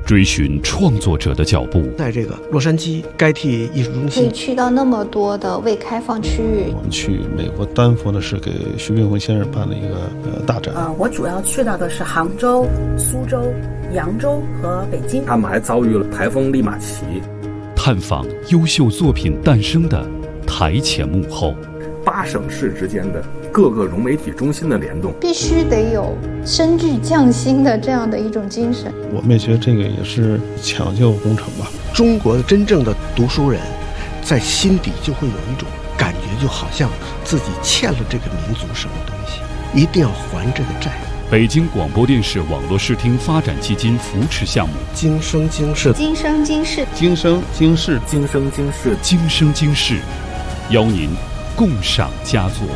追寻创作者的脚步。 在这个洛杉矶该替艺术中心， 可以去到那么多的未开放区域。 我们去美国丹佛呢，是给徐冰鸿先生办了一个大展。 我主要去到的是杭州、苏州、扬州和北京。 他们还遭遇了台风利马奇。 探访优秀作品诞生的台前幕后 ，8省市之间的各个融媒体中心的联动， 必须得有深具匠心的这样的一种精神。 我们也觉得这个也是抢救工程吧。 中国的真正的读书人，在心底就会有一种感觉，就好像自己欠了这个民族什么东西，一定要还这个债。 北京广播电视网络视听发展基金扶持项目， 今生今世， 今生今世， 今生今世， 今生今世， 今生今世，邀您共赏佳作。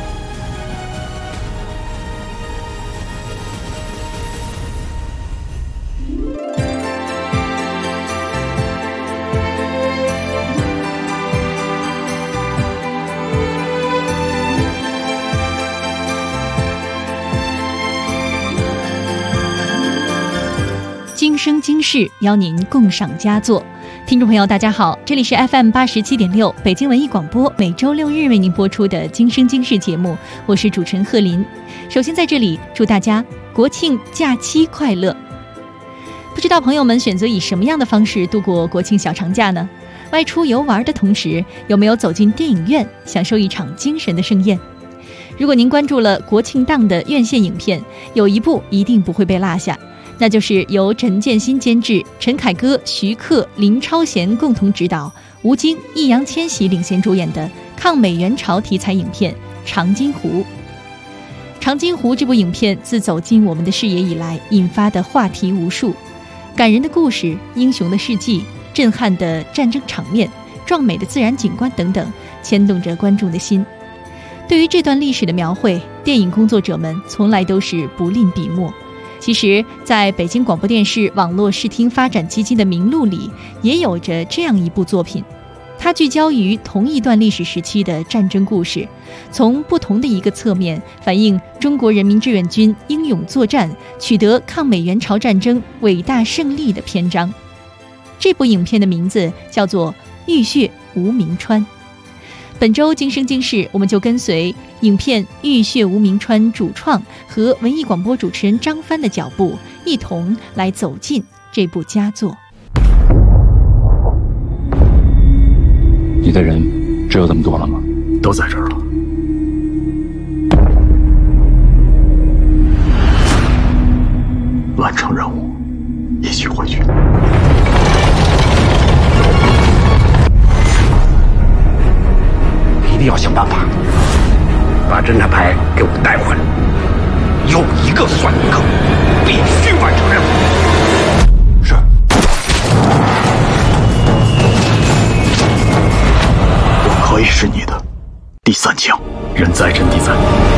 今生今世，邀您共赏佳作。听众朋友大家好，这里是 FM87.6 北京文艺广播，每周6日为您播出的今生今世节目，我是主持人贺林。首先在这里祝大家国庆假期快乐。不知道朋友们选择以什么样的方式度过国庆小长假呢？外出游玩的同时，有没有走进电影院享受一场精神的盛宴？如果您关注了国庆档的院线影片，有一部一定不会被落下，那就是由陈建新监制，陈凯歌、徐克、林超贤共同执导，吴京、易烊千玺领衔主演的抗美援朝题材影片《长津湖》。《长津湖》这部影片自走进我们的视野以来，引发的话题无数，感人的故事、英雄的事迹、震撼的战争场面、壮美的自然景观等等，牵动着观众的心。对于这段历史的描绘，电影工作者们从来都是不吝笔墨。其实在北京广播电视网络视听发展基金的名录里，也有着这样一部作品，它聚焦于同一段历史时期的战争故事，从不同的一个侧面反映中国人民志愿军英勇作战，取得抗美援朝战争伟大胜利的篇章。这部影片的名字叫做《浴血无名川》。本周今生今世，我们就跟随影片《浴血无名川》主创和文艺广播主持人张帆的脚步，一同来走进这部佳作。 你的人只有这么多了吗？ 都在这儿了。完成任务，一起回去。 一定要想办法把侦察排给我带回来，有一个算一个，必须完成任务。是。我可以是你的第3枪，人在阵地在。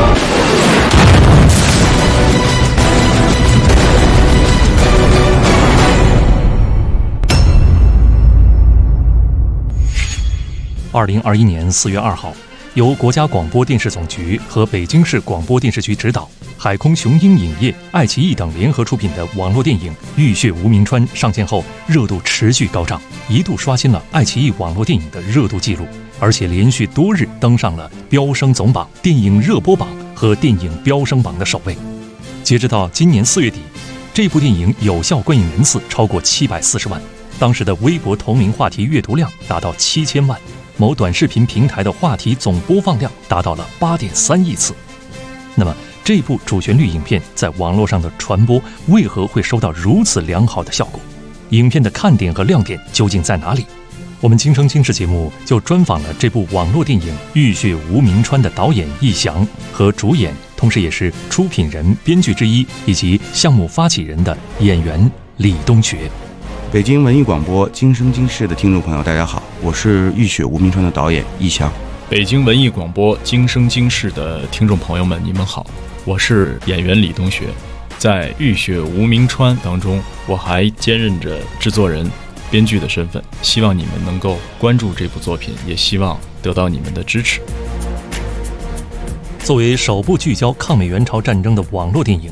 2021年4月2号，由国家广播电视总局和北京市广播电视局指导，海空雄鹰影业、爱奇艺等联合出品的网络电影《浴血无名川》上线后，热度持续高涨，一度刷新了爱奇艺网络电影的热度记录，而且连续多日登上了飙升总榜、电影热播榜和电影飙升榜的首位。截止到今年4月底，这部电影有效观影人次超过740万，当时的微博同名话题阅读量达到7000万。某短视频平台的话题总播放量达到了8.3亿次。那么这部主旋律影片在网络上的传播为何会收到如此良好的效果？影片的看点和亮点究竟在哪里？我们今生今世节目就专访了这部网络电影《浴血无名川》的导演易翔和主演，同时也是出品人、编剧之一以及项目发起人的演员李东学。 北京文艺广播今生今世的听众朋友大家好，我是《浴血无名川》的导演易翔。 北京文艺广播今生今世的听众朋友们你们好，我是演员李东学。在《浴血无名川》当中，我还兼任着制作人、编剧的身份，希望你们能够关注这部作品，也希望得到你们的支持。 作为首部聚焦抗美援朝战争的网络电影，《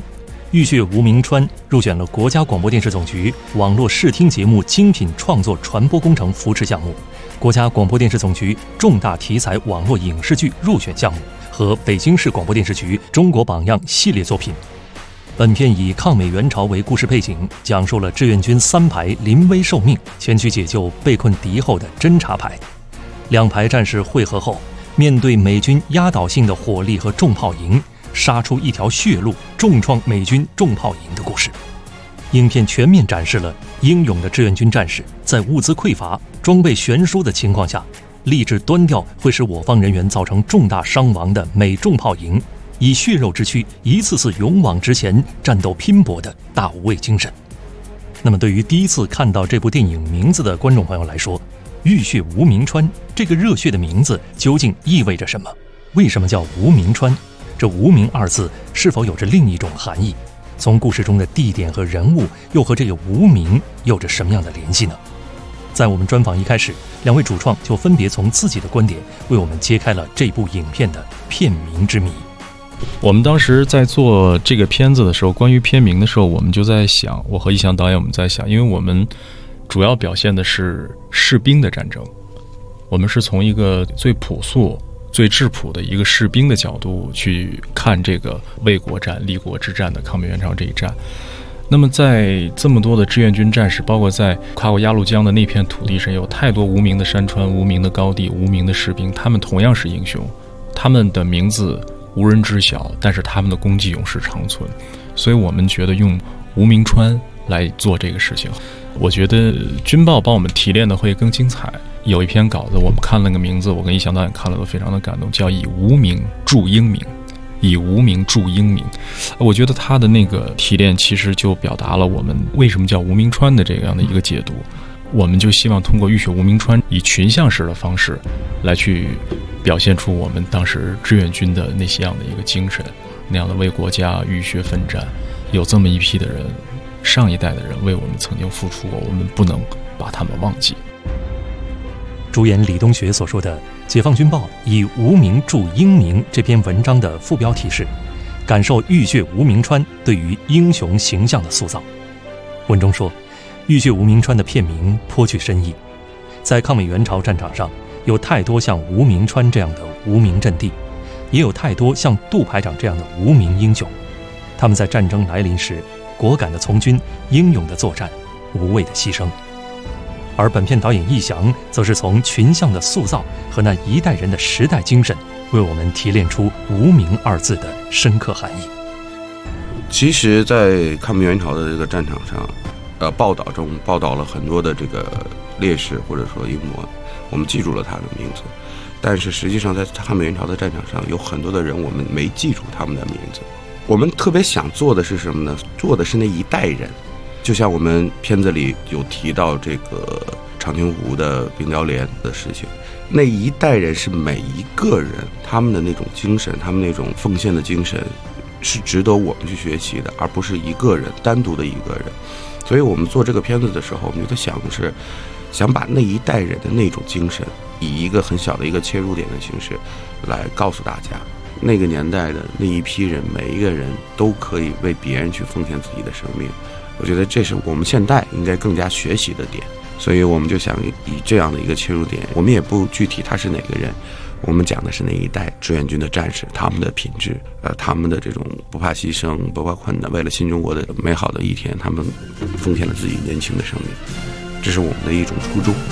浴血吴铭川入选了国家广播电视总局网络视听节目精品创作传播工程扶持项目、国家广播电视总局重大题材网络影视剧入选项目和北京市广播电视局中国榜样系列作品。本片以抗美援朝为故事背景，讲述了志愿军3排临危受命前去解救被困敌后的侦察排。2排战士会合后，面对美军压倒性的火力和重炮营，杀出一条血路，重创美军重炮营的故事。影片全面展示了英勇的志愿军战士在物资匮乏、装备悬殊的情况下，立志端掉会使我方人员造成重大伤亡的美重炮营，以血肉之躯一次次勇往直前、战斗拼搏的大无畏精神。那么，对于第一次看到这部电影名字的观众朋友来说，浴血吴铭川这个热血的名字究竟意味着什么？为什么叫吴铭川？这无名2字是否有着另一种含义？从故事中的地点和人物又和这个无名有着什么样的联系呢？在我们专访一开始，2位主创就分别从自己的观点为我们揭开了这部影片的片名之谜。 我们当时在做这个片子的时候，关于片名的时候，我们就在想，我和一翔导演我们在想，因为我们主要表现的是士兵的战争，我们是从一个最朴素、最质朴的一个士兵的角度去看这个为国战、立国之战的抗美援朝这一战。那么在这么多的志愿军战士，包括在跨过鸭绿江的那片土地上，有太多无名的山川、无名的高地、无名的士兵，他们同样是英雄，他们的名字无人知晓，但是他们的功绩永世长存。所以我们觉得用吴铭川来做这个事情，我觉得军报帮我们提炼的会更精彩。有一篇稿子我们看了个名字，我跟一翔导演看了都非常的感动，叫以无名铸英名。以无名铸英名，我觉得他的那个提炼其实就表达了我们为什么叫吴铭川的这样的一个解读。我们就希望通过浴血吴铭川以群像式的方式来去表现出我们当时志愿军的那些样的一个精神，那样的为国家浴血奋战。有这么一批的人，上一代的人为我们曾经付出过，我们不能把他们忘记。 主演李东学所说的《解放军报以无名铸英名》这篇文章的副标题是“感受浴血吴铭川对于英雄形象的塑造”。文中说，浴血吴铭川的片名颇具深意。在抗美援朝战场上，有太多像吴铭川这样的无名阵地，也有太多像杜排长这样的无名英雄。他们在战争来临时，果敢的从军，英勇的作战，无畏的牺牲。而本片导演易翔则是从群像的塑造和那一代人的时代精神，为我们提炼出无名2字的深刻含义。 其实在抗美援朝的这个战场上，报道中报道了很多的这个烈士或者说英模，我们记住了他的名字，但是实际上在抗美援朝的战场上有很多的人我们没记住他们的名字。我们特别想做的是什么呢？做的是那一代人。就像我们片子里有提到这个长津湖的冰雕连的事情，那一代人是每一个人他们的那种精神，他们那种奉献的精神是值得我们去学习的，而不是一个人单独的一个人。所以我们做这个片子的时候，我们就在想的是想把那一代人的那种精神以一个很小的一个切入点的形式来告诉大家，那个年代的那一批人，每一个人都可以为别人去奉献自己的生命。我觉得这是我们现代应该更加学习的点，所以我们就想以这样的一个切入点，我们也不具体他是哪个人，我们讲的是那一代志愿军的战士，他们的品质，他们的这种不怕牺牲、不怕困难，为了新中国的美好的一天，他们奉献了自己年轻的生命，这是我们的一种初衷。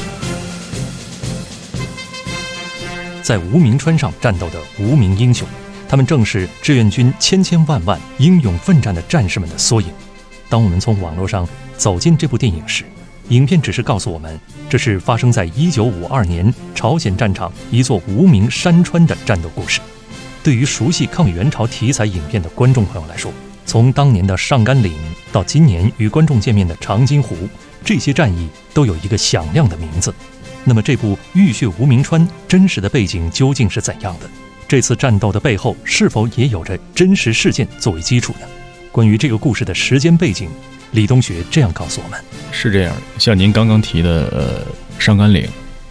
在无名川上战斗的无名英雄，他们正是志愿军千千万万英勇奋战的战士们的缩影。当我们从网络上走进这部电影时，影片只是告诉我们，这是发生在1952年朝鲜战场一座无名山川的战斗故事。对于熟悉抗美援朝题材影片的观众朋友来说，从当年的上甘岭到今年与观众见面的长津湖，这些战役都有一个响亮的名字。那么这部《浴血吴铭川》真实的背景究竟是怎样的？这次战斗的背后是否也有着真实事件作为基础呢？关于这个故事的时间背景，李东学这样告诉我们： 是这样，像您刚刚提的上甘岭，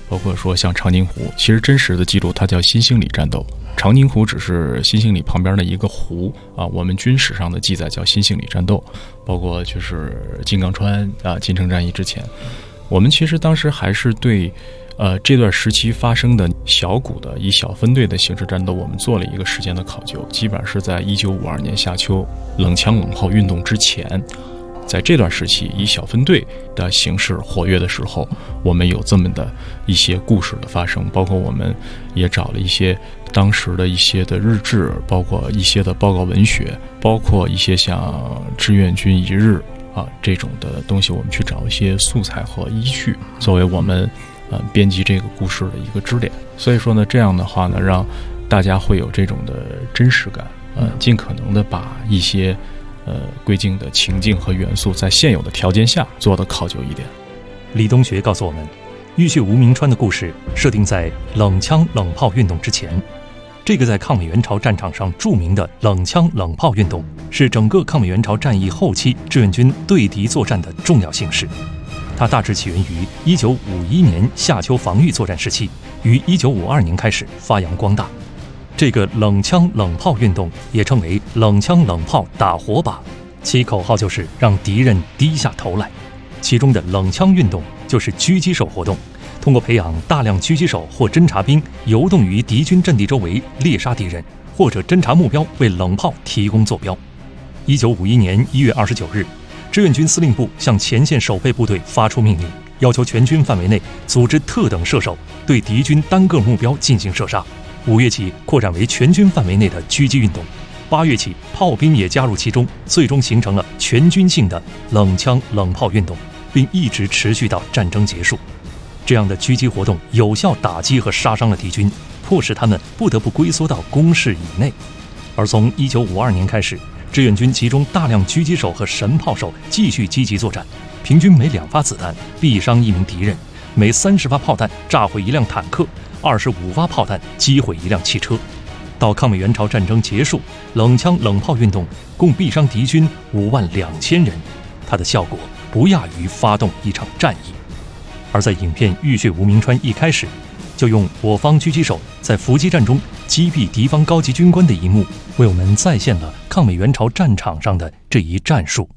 包括说像长津湖，其实真实的记录它叫新兴里战斗，长津湖只是新兴里旁边的一个湖啊。我们军史上的记载叫新兴里战斗，包括就是金刚川啊，金城战役之前，我们其实当时还是对这段时期发生的小股的以小分队的形式战斗，我们做了一个时间的考究，基本上是在1952年夏秋冷枪冷炮运动之前。在这段时期以小分队的形式活跃的时候，我们有这么的一些故事的发生，包括我们也找了一些当时的一些的日志，包括一些的报告文学，包括一些像志愿军一日啊这种的东西，我们去找一些素材和依据，作为我们编辑这个故事的一个支点。所以说呢，这样的话呢，让大家会有这种的真实感，尽可能的把一些归境的情境和元素在现有的条件下做的考究一点。 李东学告诉我们，浴血无名川的故事设定在冷枪冷炮运动之前。这个在抗美援朝战场上著名的冷枪冷炮运动，是整个抗美援朝战役后期志愿军对敌作战的重要形式。它大致起源于1951年夏秋防御作战时期，于1952年开始发扬光大。这个冷枪冷炮运动也称为冷枪冷炮打火把，其口号就是让敌人低下头来。其中的冷枪运动就是狙击手活动，通过培养大量狙击手或侦察兵游动于敌军阵地周围猎杀敌人，或者侦察目标为冷炮提供坐标。1951年1月29日，志愿军司令部向前线守备部队发出命令，要求全军范围内组织特等射手对敌军单个目标进行射杀。5月起扩展为全军范围内的狙击运动，8月起炮兵也加入其中，最终形成了全军性的冷枪冷炮运动，并一直持续到战争结束。这样的狙击活动有效打击和杀伤了敌军，迫使他们不得不龟缩到工事以内。而从1952年开始，志愿军集中大量狙击手和神炮手继续积极作战，平均每2发子弹毙伤1名敌人，每30发炮弹炸毁1辆坦克，25发炮弹击毁1辆汽车。到抗美援朝战争结束，冷枪冷炮运动共毙伤敌军52000人，它的效果不亚于发动一场战役。而在影片《浴血无名川》一开始，就用我方狙击手在伏击战中击毙敌方高级军官的一幕，为我们再现了抗美援朝战场上的这一战术。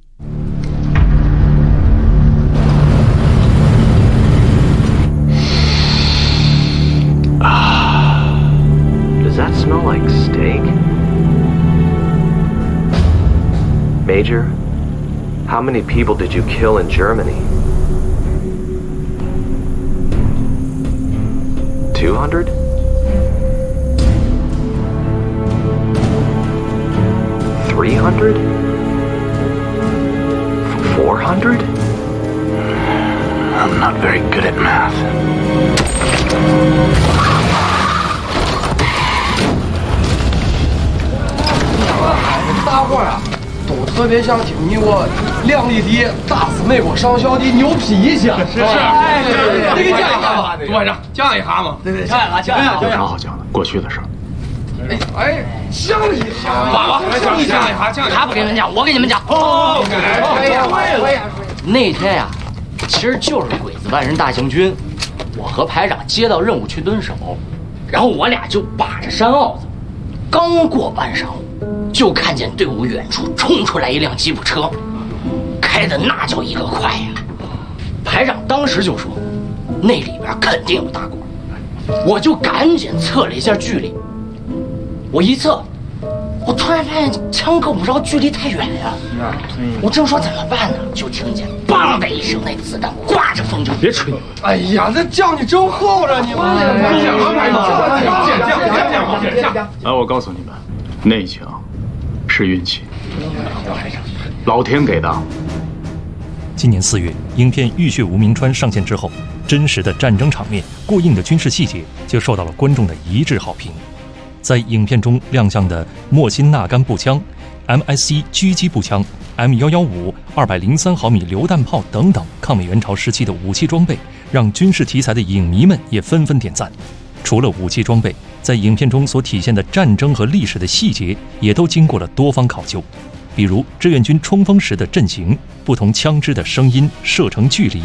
Does that smell like steak? Major, how many people did you kill in Germany? 200? 300? 400? I'm not very good at math. 大伙儿啊，都特别想听你我亮丽的打死美国上校的牛皮一下。是，你给讲一下吧，朱班长，讲一下嘛。对，讲一下。 有啥好讲的？过去的事儿。 哎，讲一下，爸爸，你讲一下， 他不给你们讲，我给你们讲。那天呀，其实就是鬼子万人大行军，我和排长接到任务去蹲守，然后我俩就把着山坳子，刚过半晌午，就看见队伍远处冲出来一辆吉普车，开的那叫一个快呀！排长当时就说，那里边肯定有大官，我就赶紧测了一下距离。我一测，我突然发现枪够不着，距离太远呀！我正说怎么办呢，就听见“梆”的一声，那子弹刮着风就别吹！ 哎呀，这讲你真厚着，你们讲！来，我告诉你们，那枪是运气，老天给的。 今年4月，影片《浴血无名川》上线之后，真实的战争场面、过硬的军事细节就受到了观众的一致好评。在影片中亮相的莫辛纳甘步枪、MSC 狙击步枪、M115 203毫米榴弹炮等等抗美援朝时期的武器装备，让军事题材的影迷们也纷纷点赞。除了武器装备，在影片中所体现的战争和历史的细节也都经过了多方考究，比如志愿军冲锋时的阵型、不同枪支的声音、射程距离、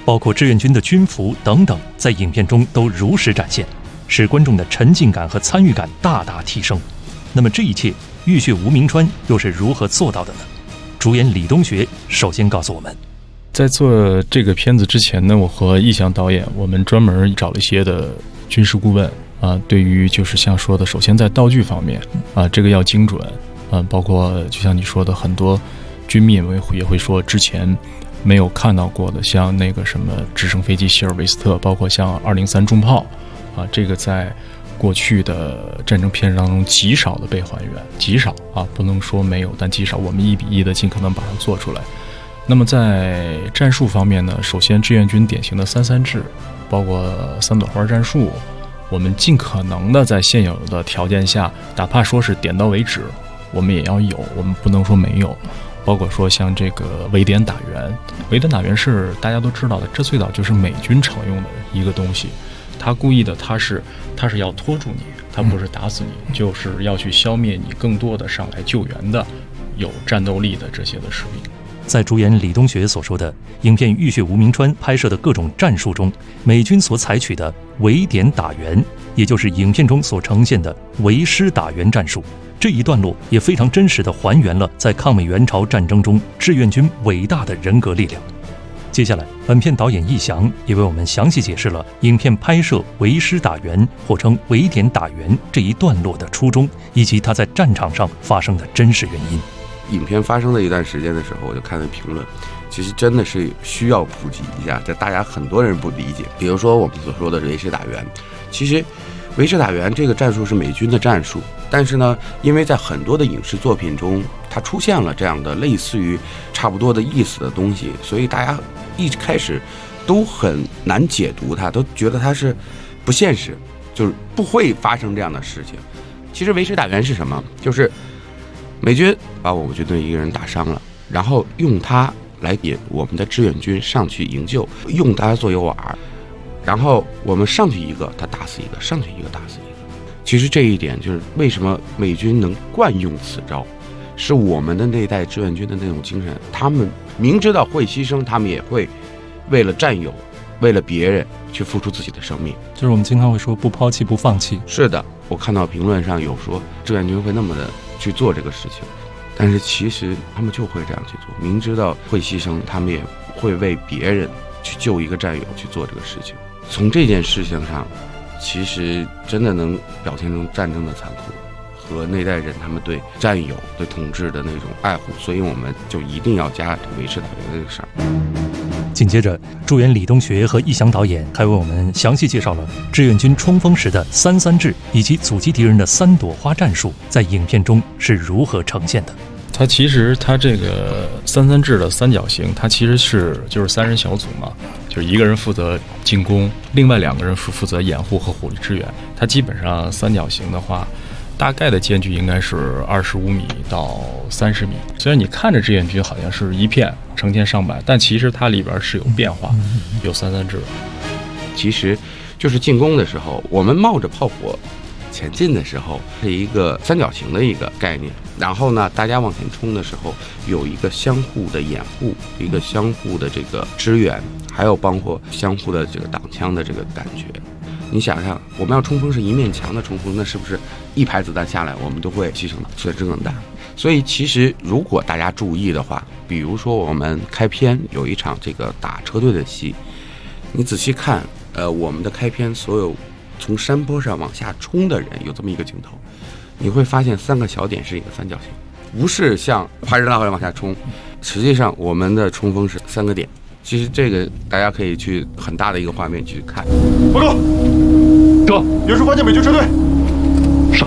包括志愿军的军服等等，在影片中都如实展现，使观众的沉浸感和参与感大大提升。那么这一切，浴血无名川又是如何做到的呢？主演李东学首先告诉我们， 在做这个片子之前呢，我和易翔导演，我们专门找了一些的军事顾问啊，对于就是像说的，首先在道具方面啊，这个要精准啊，包括就像你说的，很多军迷也会说之前没有看到过的，像那个什么直升飞机希尔维斯特，包括像203重炮啊，这个在过去的战争片当中极少的被还原，极少啊，不能说没有，但极少，我们1比1的尽可能把它做出来。那么在战术方面呢，首先志愿军典型的3-3制，包括3朵花战术，我们尽可能的在现有的条件下，哪怕说是点到为止，我们也要有，我们不能说没有。包括说像这个围点打援，围点打援是大家都知道的，这最早就是美军常用的一个东西。他故意的，他是要拖住你，他不是打死你，就是要去消灭你更多的上来救援的有战斗力的这些的士兵。 在主演李东学所说的影片《浴血无名川》拍摄的各种战术中，美军所采取的围点打援，也就是影片中所呈现的围师打援战术，这一段落也非常真实地还原了在抗美援朝战争中志愿军伟大的人格力量。接下来，本片导演易翔也为我们详细解释了影片拍摄围师打援或称围点打援这一段落的初衷，以及它在战场上发生的真实原因。 影片发生的一段时间的时候，我就看了评论，其实真的是需要普及一下，这大家很多人不理解。比如说我们所说的围师打援，其实围师打援这个战术是美军的战术，但是呢，因为在很多的影视作品中，它出现了这样的类似于差不多的意思的东西，所以大家一开始都很难解读它，都觉得它是不现实，就是不会发生这样的事情。其实围师打援是什么？就是美军把我们军队一个人打伤了，然后用他来引我们的志愿军上去营救，用他做诱饵，然后我们上去一个，他打死一个，上去一个，打死一个。其实这一点就是为什么美军能惯用此招，是我们的那一代志愿军的那种精神，他们明知道会牺牲，他们也会为了战友，为了别人去付出自己的生命。 就是我们经常会说不抛弃不放弃。 是的，我看到评论上有说志愿军会那么的去做这个事情，但是其实他们就会这样去做，明知道会牺牲，他们也会为别人去救一个战友去做这个事情。从这件事情上，其实真的能表现出战争的残酷和那代人他们对战友对统治的那种爱护，所以我们就一定要加围师打援这个事儿。 紧接着，主演李东学和易翔导演还为我们详细介绍了志愿军冲锋时的3-3制以及阻击敌人的3朵花战术在影片中是如何呈现的。 它其实它这个3-3制的三角形，它其实就是3人小组嘛，就是一个人负责进攻，另外2个人是负责掩护和火力支援。它基本上三角形的话，大概的间距应该是25米到30米。虽然你看着志愿军好像是一片成千上百，但其实它里边是有变化，有3-3制。 其实就是进攻的时候，我们冒着炮火前进的时候是一个三角形的一个概念，然后呢，大家往前冲的时候有一个相互的掩护，一个相互的这个支援，还有包括相互的这个挡枪的这个感觉。你想想，我们要冲锋是一面墙的冲锋，那是不是一排子弹下来我们都会牺牲的损失更大？所以其实如果大家注意的话，比如说我们开篇有一场这个打车队的戏，你仔细看，我们的开篇所有从山坡上往下冲的人有这么一个镜头，你会发现3个小点是一个三角形，不是像排着大火往下冲，实际上我们的冲锋是3个点。其实这个大家可以去很大的一个画面去看。 报告，这远处发现美军车队。上。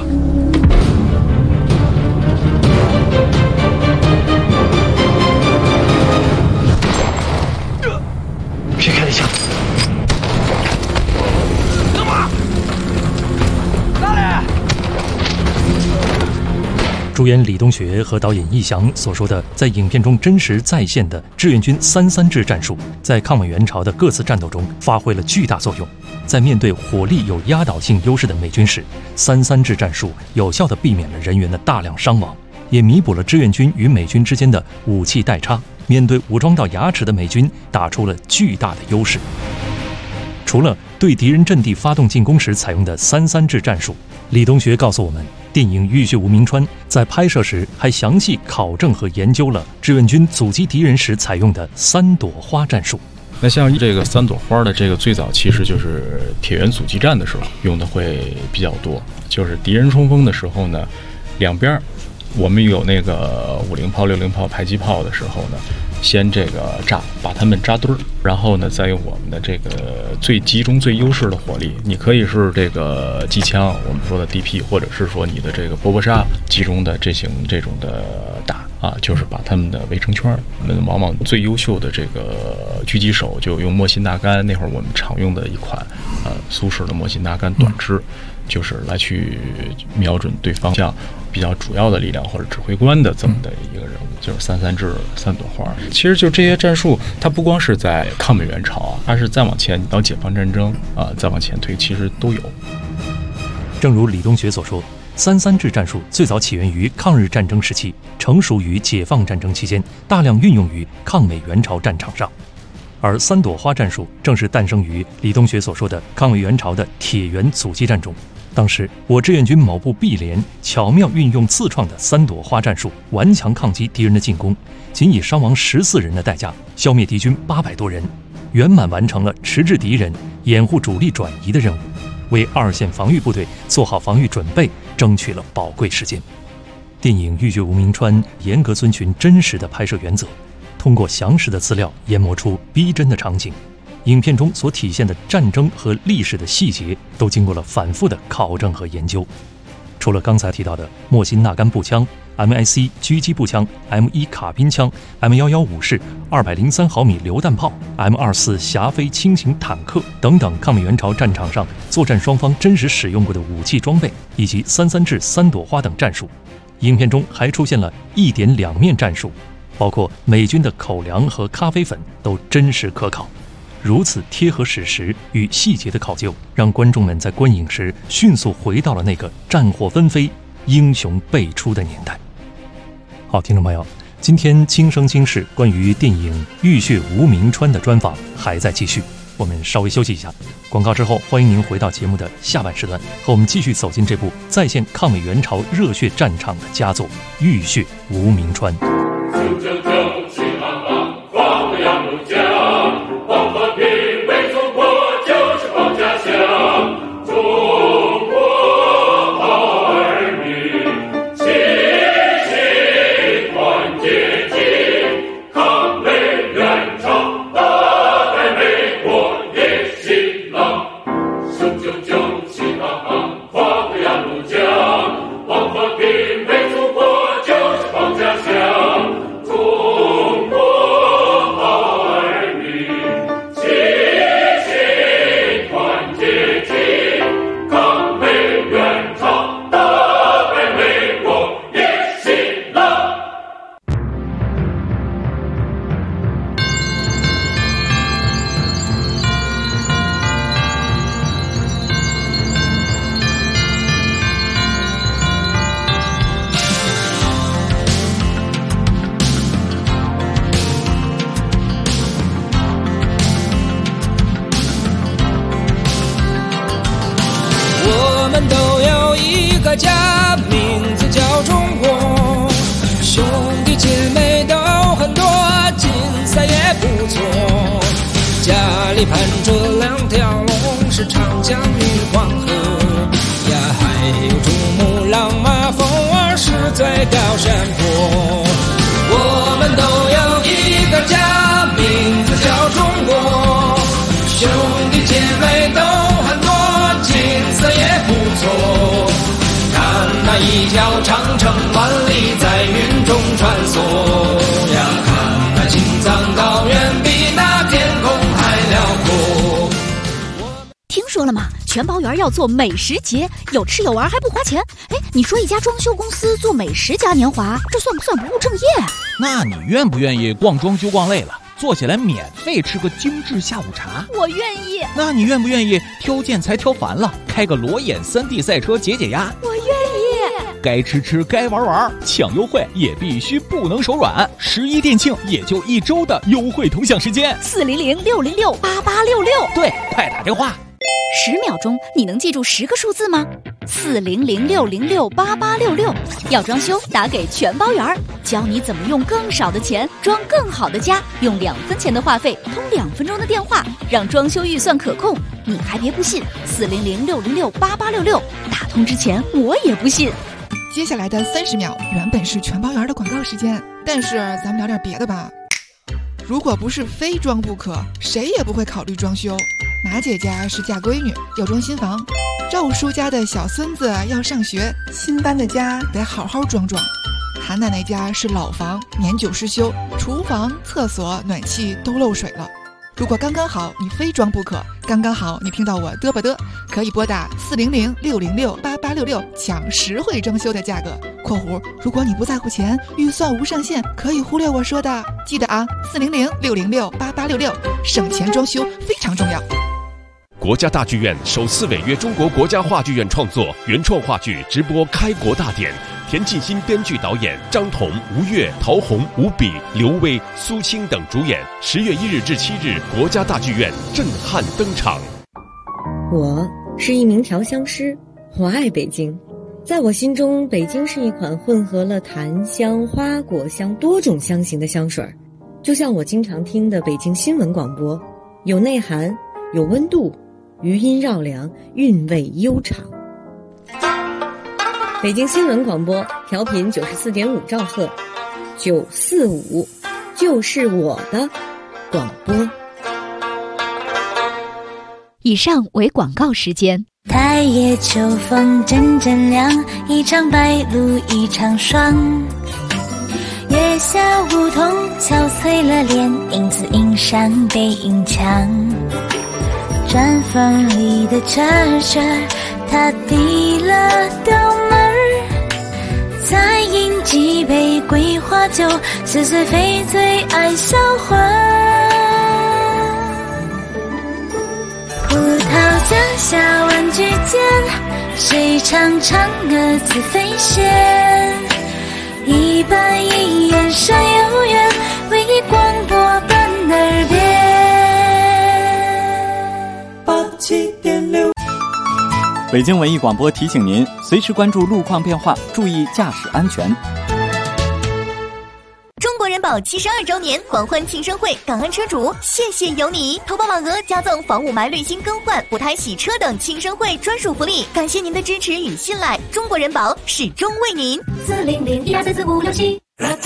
谁开的枪？干嘛？哪里？ 主演李东学和导演易翔所说的在影片中真实再现的志愿军3-3制战术，在抗美援朝的各次战斗中发挥了巨大作用。在面对火力有压倒性优势的美军时，3-3制战术有效地避免了人员的大量伤亡，也弥补了志愿军与美军之间的武器代差。 面对武装到牙齿的美军，打出了巨大的优势。除了对敌人阵地发动进攻时采用的3-3制战术，李同学告诉我们，电影《浴血无名川》在拍摄时还详细考证和研究了志愿军阻击敌人时采用的3朵花战术。 那像这个3朵花的这个最早其实就是铁原阻击战的时候用的会比较多，就是敌人冲锋的时候呢，两边我们有那个50炮、60炮迫击炮的时候呢，先这个把他们扎堆儿，然后呢再用我们的这个最集中最优势的火力，你可以是这个机枪我们说的 DP， 或者是说你的这个波波沙集中的这种的打啊，就是把他们的围成圈。我们往往最优秀的这个狙击手就用莫辛纳甘，那会儿我们常用的一款苏式的莫辛纳甘短支，就是来去瞄准对方像比较主要的力量或者指挥官的这么的一个人物，就是3-3制3朵花。其实就这些战术，它不光是在抗美援朝啊，它是再往前到解放战争啊，再往前推，其实都有。 正如李同学所说，3-3制战术最早起源于抗日战争时期，成熟于解放战争期间，大量运用于抗美援朝战场上。而3朵花战术正是诞生于李同学所说的抗美援朝的铁原阻击战中。当时我志愿军某部 B 连巧妙运用自创的3朵花战术，顽强抗击敌人的进攻，仅以伤亡14人的代价消灭敌军800多人，圆满完成了迟滞敌人、掩护主力转移的任务，为2线防御部队做好防御准备争取了宝贵时间。电影《浴血无名川》严格遵循真实的拍摄原则，通过详实的资料研磨出逼真的场景。影片中所体现的战争和历史的细节都经过了反复的考证和研究。除了刚才提到的莫辛纳甘步枪、MIC 狙击步枪、M1 卡宾枪、M11武士、203毫米榴弹炮、M24霞飞轻型坦克等等抗美援朝战场上作战双方真实使用过的武器装备，以及3-3制3朵花等战术，影片中还出现了1点2面战术，包括美军的口粮和咖啡粉都真实可考。如此贴合史实与细节的考究，让观众们在观影时迅速回到了那个战火纷飞、英雄辈出的年代。好，听众朋友，今天今生今世关于电影《浴血无名川》的专访还在继续，我们稍微休息一下。广告之后，欢迎您回到节目的下半时段，和我们继续走进这部再现抗美援朝热血战场的佳作《浴血无名川》。 家名字叫中国，兄弟姐妹都很多，竞赛也不错。家里盘着2条龙，是长江与黄河呀，还有珠穆朗玛峰儿是最高山坡。我们都有一个家，名字叫中国，兄弟姐妹都很多，竞赛也不错。那一条长城万里在云中穿梭呀，看那青藏高原比那天空还辽阔。 听说了吗？全包园要做美食节，有吃有玩还不花钱。哎，你说一家装修公司做美食嘉年华，这算不算不务正业啊？ 那你愿不愿意逛装修逛累了，坐下来免费吃个精致下午茶？ 我愿意。 那你愿不愿意挑建材挑烦了，开个裸眼3D 赛车解解压？ 我愿意。 该吃吃，该玩玩，抢优惠也必须不能手软。11店庆也就1周的优惠同享时间 400-606-8866。 对，快打电话。 10秒钟，你能记住10个数字吗？400-606-8866。要装修，打给全包圆，教你怎么用更少的钱装更好的家，用2分钱的话费通2分钟的电话，让装修预算可控。你还别不信，400-606-8866，打通之前我也不信。 接下来的30秒原本是全包圆的广告时间，但是咱们聊点别的吧。如果不是非装不可，谁也不会考虑装修。马姐家是嫁闺女，要装新房；赵叔家的小孙子要上学，新搬的家得好好装装。韩奶奶家是老房，年久失修，厨房、厕所、暖气都漏水了。如果刚刚好你非装不可，刚刚好你听到我嘚吧嘚，可以拨打400-606-8866抢实惠装修的价格。括弧，如果你不在乎钱，预算无上限，可以忽略我说的。记得啊，400-606-8866，省钱装修非常重要。 国家大剧院首次违约中国国家话剧院创作原创话剧直播开国大典，田沁鑫编剧导演，张彤、吴越、陶虹、吴比、刘薇、苏青等主演。10月1日至7日，国家大剧院震撼登场。 我是一名调香师，我爱北京。在我心中，北京是一款混合了檀香、花果香多种香型的香水，就像我经常听的北京新闻广播，有内涵，有温度，余音绕梁，韵味悠长。北京新闻广播调频94.5兆赫，945就是我的广播。 以上为广告时间。 太夜秋风阵阵凉，一场白露一场霜。月下梧桐憔悴了脸，影子映上背影墙。砖缝里的褶褶，他递了刀门儿，再饮几杯桂花酒，似醉非醉爱销魂。葡萄架下玩具间，谁唱嫦娥自飞仙？一板一眼山有缘，为你广播伴耳边。87.6。 北京文艺广播提醒您，随时关注路况变化，注意驾驶安全。 中国人保72周年狂欢庆生会，感恩车主，谢谢有你！投保满额加赠房雾霾滤芯更换、补胎洗车等庆生会专属福利，感谢您的支持与信赖，中国人保始终为您。400-1234567。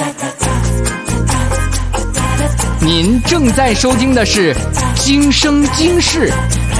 您正在收听的是《今生今世》。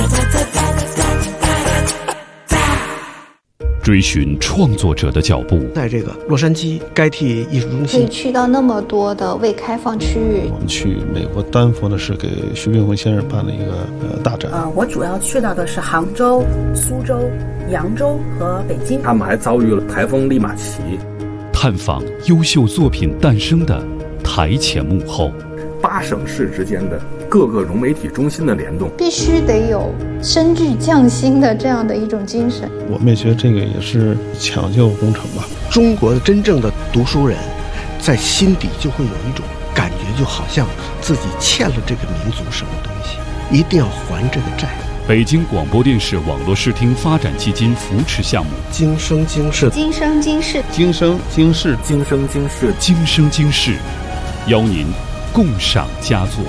追寻创作者的脚步， 在这个洛杉矶该替艺术中心， 可以去到那么多的未开放区域。 我们去美国丹佛的是给徐冰辉先生办了一个大展。 我主要去到的是杭州、苏州、扬州和北京。 他们还遭遇了台风利马奇， 探访优秀作品诞生的台前幕后 ，8省市之间的各个融媒体中心的联动， 必须得有深具匠心的这样的一种精神。 我们也觉得这个也是抢救工程吧。 中国的真正的读书人，在心底就会有一种感觉，就好像自己欠了这个民族什么东西，一定要还这个债。 北京广播电视网络视听发展基金扶持项目， 今生今世， 今生今世， 今生今世， 今生今世， 今生今世，邀您共赏佳作。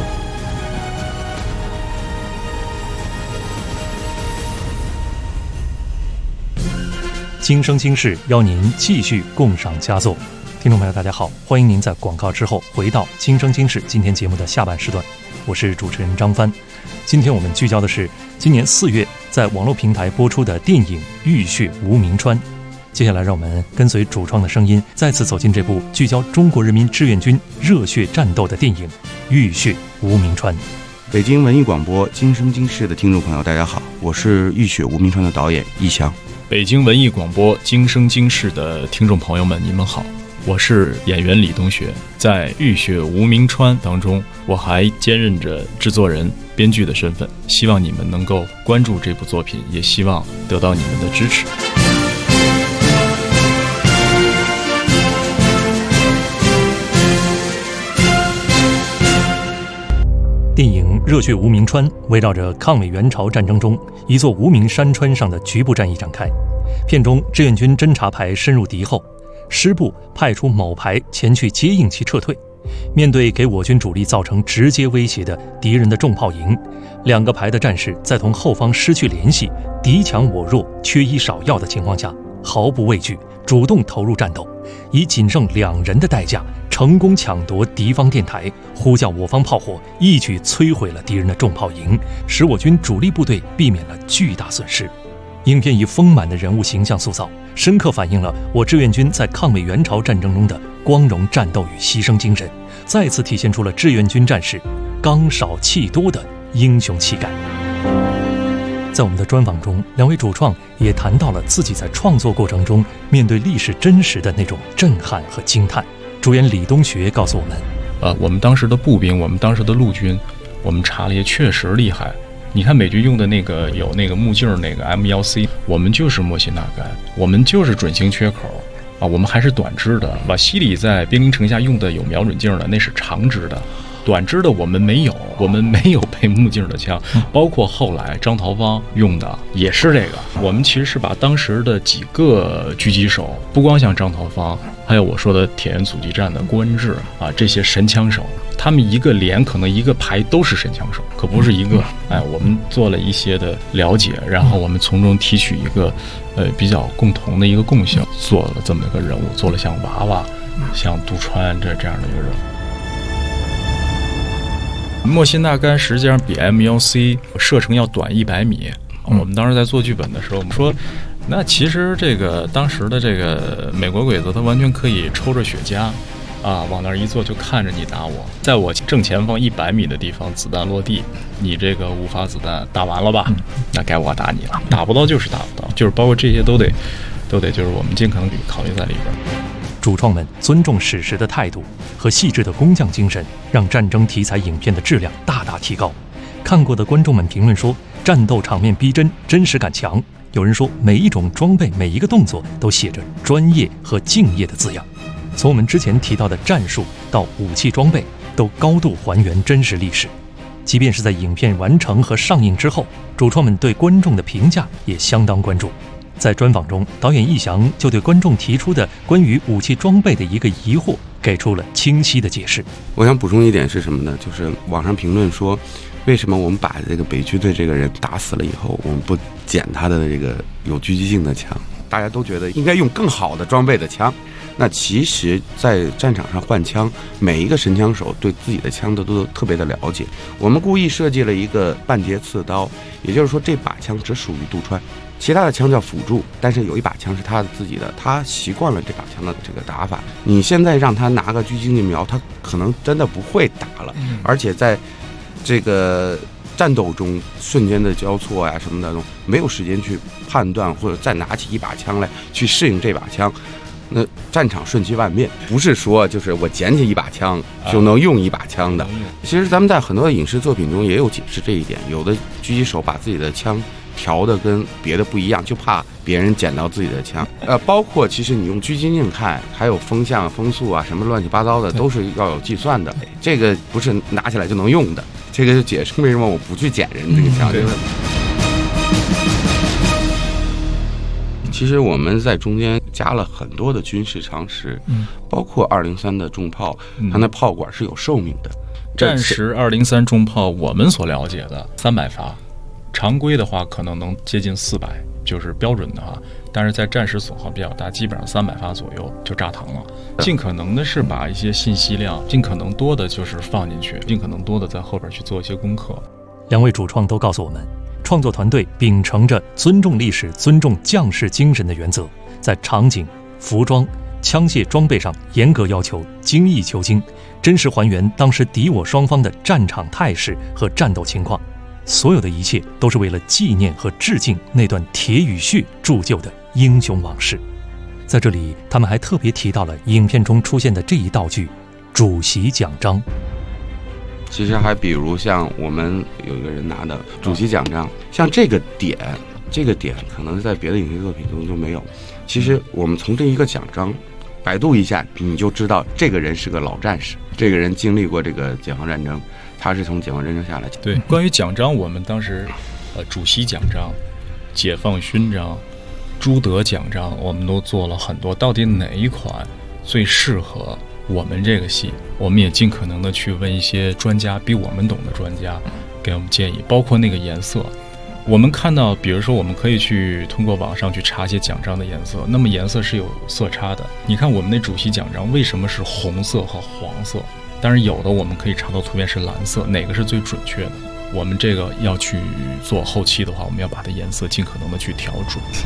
今生今世，邀您继续共赏佳作。听众朋友大家好，欢迎您在广告之后回到今生今世今天节目的下半时段，我是主持人张帆。今天我们聚焦的是今年4月在网络平台播出的电影《浴血无名川》。接下来让我们跟随主创的声音，再次走进这部聚焦中国人民志愿军热血战斗的电影《浴血无名川》。 北京文艺广播今生今世的听众朋友大家好，我是《浴血无名川》的导演易翔。 北京文艺广播今生今世的听众朋友们你们好，我是演员李东学。在《浴血无名川》当中，我还兼任着制作人、编剧的身份，希望你们能够关注这部作品，也希望得到你们的支持。 热血无名川围绕着抗美援朝战争中一座无名山川上的局部战役展开。片中志愿军侦察排深入敌后，师部派出某排前去接应其撤退。面对给我军主力造成直接威胁的敌人的重炮营，2个排的战士在同后方失去联系、敌强我弱、缺医少药的情况下，毫不畏惧，主动投入战斗，以仅剩2人的代价，成功抢夺敌方电台，呼叫我方炮火，一举摧毁了敌人的重炮营，使我军主力部队避免了巨大损失。影片以丰满的人物形象塑造，深刻反映了我志愿军在抗美援朝战争中的光荣战斗与牺牲精神，再次体现出了志愿军战士刚少气多的英雄气概。在我们的专访中，2位主创也谈到了自己在创作过程中面对历史真实的那种震撼和惊叹。主演李东学告诉我们， 我们当时的步兵，我们当时的陆军，我们查了也确实厉害。你看美军用的那个有那个目镜那个 M1C， 我们就是莫辛纳甘，我们就是准星缺口啊，我们还是短支的。瓦西里在兵临城下用的有瞄准镜的，那是长支的。短支的我们没有，我们没有配目镜的枪，包括后来张桃芳用的也是这个。我们其实是把当时的几个狙击手，不光像张桃芳，还有我说的铁原阻击战的郭恩志啊，这些神枪手，他们一个连可能一个排都是神枪手，可不是一个。我们做了一些的了解，然后我们从中提取一个比较共同的一个共性，做了这么一个人物，做了像娃娃、像杜川这样的一个人物。莫辛纳甘实际上比 M1C 射程要短100米。我们当时在做剧本的时候，我们说，那其实这个当时的这个美国鬼子，他完全可以抽着雪茄啊，往那儿一坐就看着你打我，在我正前方100米的地方，子弹落地，你这个5发子弹打完了吧？那该我打你了，打不到就是打不到，就是包括这些都得就是我们尽可能考虑在里边。 主创们尊重史实的态度和细致的工匠精神，让战争题材影片的质量大大提高。看过的观众们评论说，战斗场面逼真，真实感强。有人说，每一种装备、每一个动作都写着专业和敬业的字样。从我们之前提到的战术到武器装备，都高度还原真实历史。即便是在影片完成和上映之后，主创们对观众的评价也相当关注。在专访中，导演易翔就对观众提出的关于武器装备的一个疑惑给出了清晰的解释。 我想补充一点是什么呢？就是网上评论说，为什么我们把这个北军的这个人打死了以后，我们不捡他的这个有狙击性的枪？大家都觉得应该用更好的装备的枪。那其实在战场上换枪，每一个神枪手对自己的枪都特别的了解。我们故意设计了一个半截刺刀，也就是说这把枪只属于杜川，其他的枪叫辅助，但是有一把枪是他自己的，他习惯了这把枪的这个打法。你现在让他拿个狙击镜瞄，他可能真的不会打了。而且在这个战斗中瞬间的交错呀什么的，没有时间去判断或者再拿起一把枪来去适应这把枪。那战场瞬息万变，不是说就是我捡起一把枪就能用一把枪的。其实咱们在很多的影视作品中也有解释这一点，有的狙击手把自己的枪调的跟别的不一样，就怕别人捡到自己的枪。包括其实你用狙击镜看，还有风向、风速啊，什么乱七八糟的，都是要有计算的。这个不是拿起来就能用的。这个就解释为什么我不去捡人这个枪。其实我们在中间加了很多的军事常识，包括203的重炮，它那炮管是有寿命的。 战时203重炮，我们所了解的300发，常规的话可能能接近400，就是标准的话。但是在战时损耗比较大，基本上300发左右就炸膛了。尽可能的是把一些信息量尽可能多的就是放进去，尽可能多的在后边去做一些功课。 2位主创都告诉我们，创作团队秉承着尊重历史、尊重将士精神的原则，在场景、服装、枪械装备上严格要求精益求精，真实还原当时敌我双方的战场态势和战斗情况。所有的一切都是为了纪念和致敬那段铁与血铸就的英雄往事。在这里，他们还特别提到了影片中出现的这一道具——主席奖章。 其实还比如像我们有一个人拿的主席奖章，像这个点可能在别的影视作品中就没有。其实我们从这一个奖章百度一下，你就知道这个人是个老战士，这个人经历过这个解放战争， 他是从解放战争下来。 对，关于奖章，我们当时主席奖章、解放勋章、朱德奖章，我们都做了很多，到底哪一款最适合我们这个系，我们也尽可能的去问一些专家，比我们懂的专家给我们建议，包括那个颜色。我们看到，比如说我们可以去通过网上去查一些奖章的颜色，那么颜色是有色差的。你看我们那主席奖章为什么是红色和黄色？当然有的我们可以查到图片是蓝色，哪个是最准确的？我们这个要去做后期的话，我们要把它颜色尽可能的去调准。 是。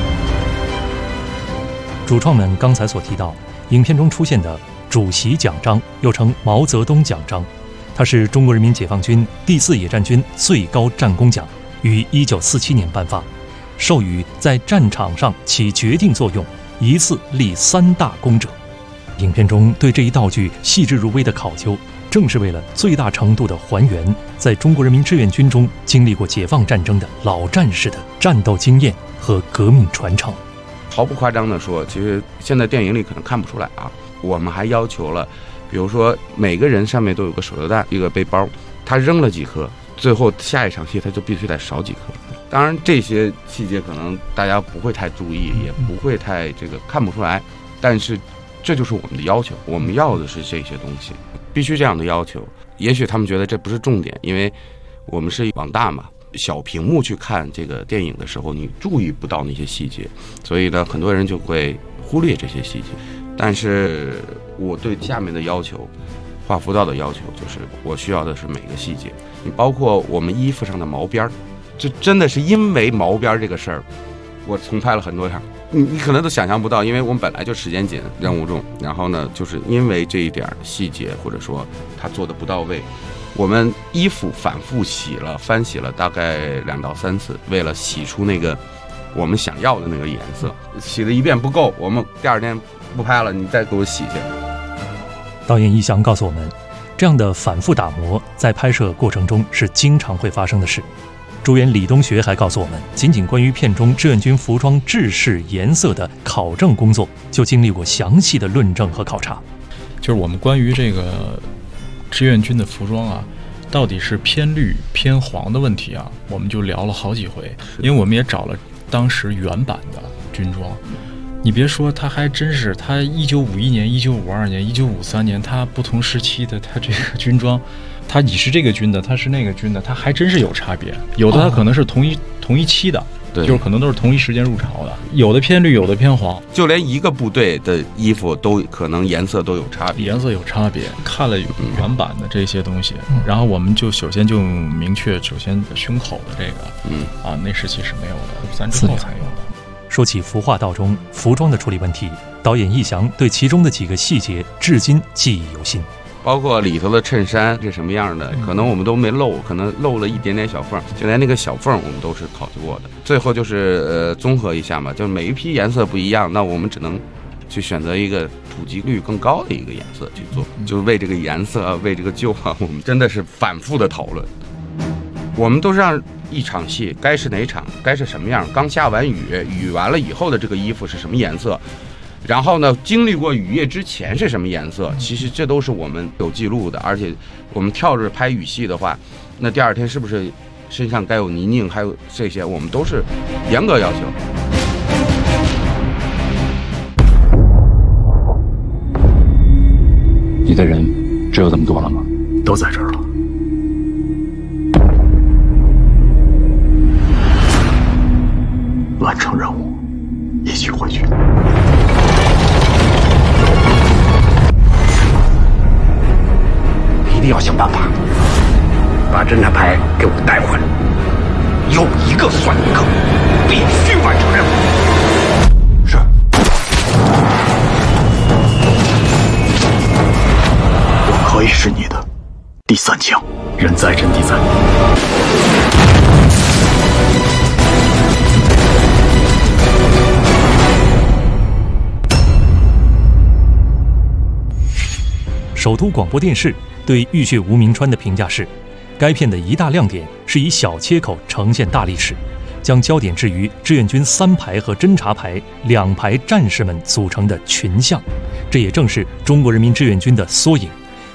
主创们刚才所提到，影片中出现的主席奖章，又称毛泽东奖章，它是中国人民解放军第4野战军最高战功奖，于1947年颁发，授予在战场上起决定作用、一次立3大功者。影片中对这一道具细致入微的考究，正是为了最大程度地还原在中国人民志愿军中经历过解放战争的老战士的战斗经验和革命传承。 毫不夸张地说，其实现在电影里可能看不出来啊，我们还要求了，比如说每个人上面都有个手榴弹，一个背包，他扔了几颗，最后下一场戏他就必须得少几颗。当然这些细节可能大家不会太注意，也不会太看不出来，但是这就是我们的要求，我们要的是这些东西，必须这样的要求。也许他们觉得这不是重点，因为我们是网大嘛，小屏幕去看这个电影的时候，你注意不到那些细节，所以呢，很多人就会忽略这些细节。但是我对下面的要求，画浮道的要求，就是我需要的是每个细节。你包括我们衣服上的毛边，这真的是因为毛边这个事儿，我重拍了很多场。你可能都想象不到，因为我们本来就时间紧、任务重，然后呢，就是因为这一点细节或者说他做的不到位，我们衣服反复洗了、翻洗了大概2到3次，为了洗出那个我们想要的那个颜色。洗了一遍不够，我们第2天不拍了，你再给我洗去。 导演易翔告诉我们，这样的反复打磨在拍摄过程中是经常会发生的事。主演李东学还告诉我们，仅仅关于片中志愿军服装制式颜色的考证工作，就经历过详细的论证和考察。 就是我们关于这个志愿军的服装啊，到底是偏绿偏黄的问题啊，我们就聊了好几回，因为我们也找了当时原版的军装。你别说，它还真是，它1951年、1952年、1953年，它不同时期的它这个军装，它你是这个军的，它是那个军的，它还真是有差别。有的它可能是同一期的，就是可能都是同一时间入朝的，有的偏绿，有的偏黄， 就连一个部队的衣服都可能颜色都有差别。 颜色有差别。看了原版的这些东西，然后我们就首先就明确，首先胸口的这个，那时期是没有的，咱之后才有的。 说起服化道中服装的处理问题，导演易翔对其中的几个细节至今记忆犹新， 包括里头的衬衫是什么样的，可能我们都没漏，可能漏了一点点小缝，就连那个小缝我们都是考虑过的。最后就是综合一下嘛，就是每一批颜色不一样，那我们只能去选择一个普及率更高的一个颜色去做，就是为这个颜色，为这个旧啊，我们真的是反复的讨论。我们都是让一场戏该是哪场，该是什么样，刚下完雨，雨完了以后的这个衣服是什么颜色，然后呢，经历过雨夜之前是什么颜色，其实这都是我们有记录的。而且我们跳着拍雨戏的话，那第2天是不是身上该有泥泞，还有这些，我们都是严格要求。 你的人只有这么多了吗？ 都在这儿了。完成任务，一起回去。 一定要想办法把侦察排给我带回来，有一个算一个，必须完成任务。 是。我可以是你的第3枪，人在阵地在。 首都广播电视对《浴血无名川》的评价是，该片的一大亮点是以小切口呈现大历史，将焦点置于志愿军3排和侦察排2排战士们组成的群像，这也正是中国人民志愿军的缩影。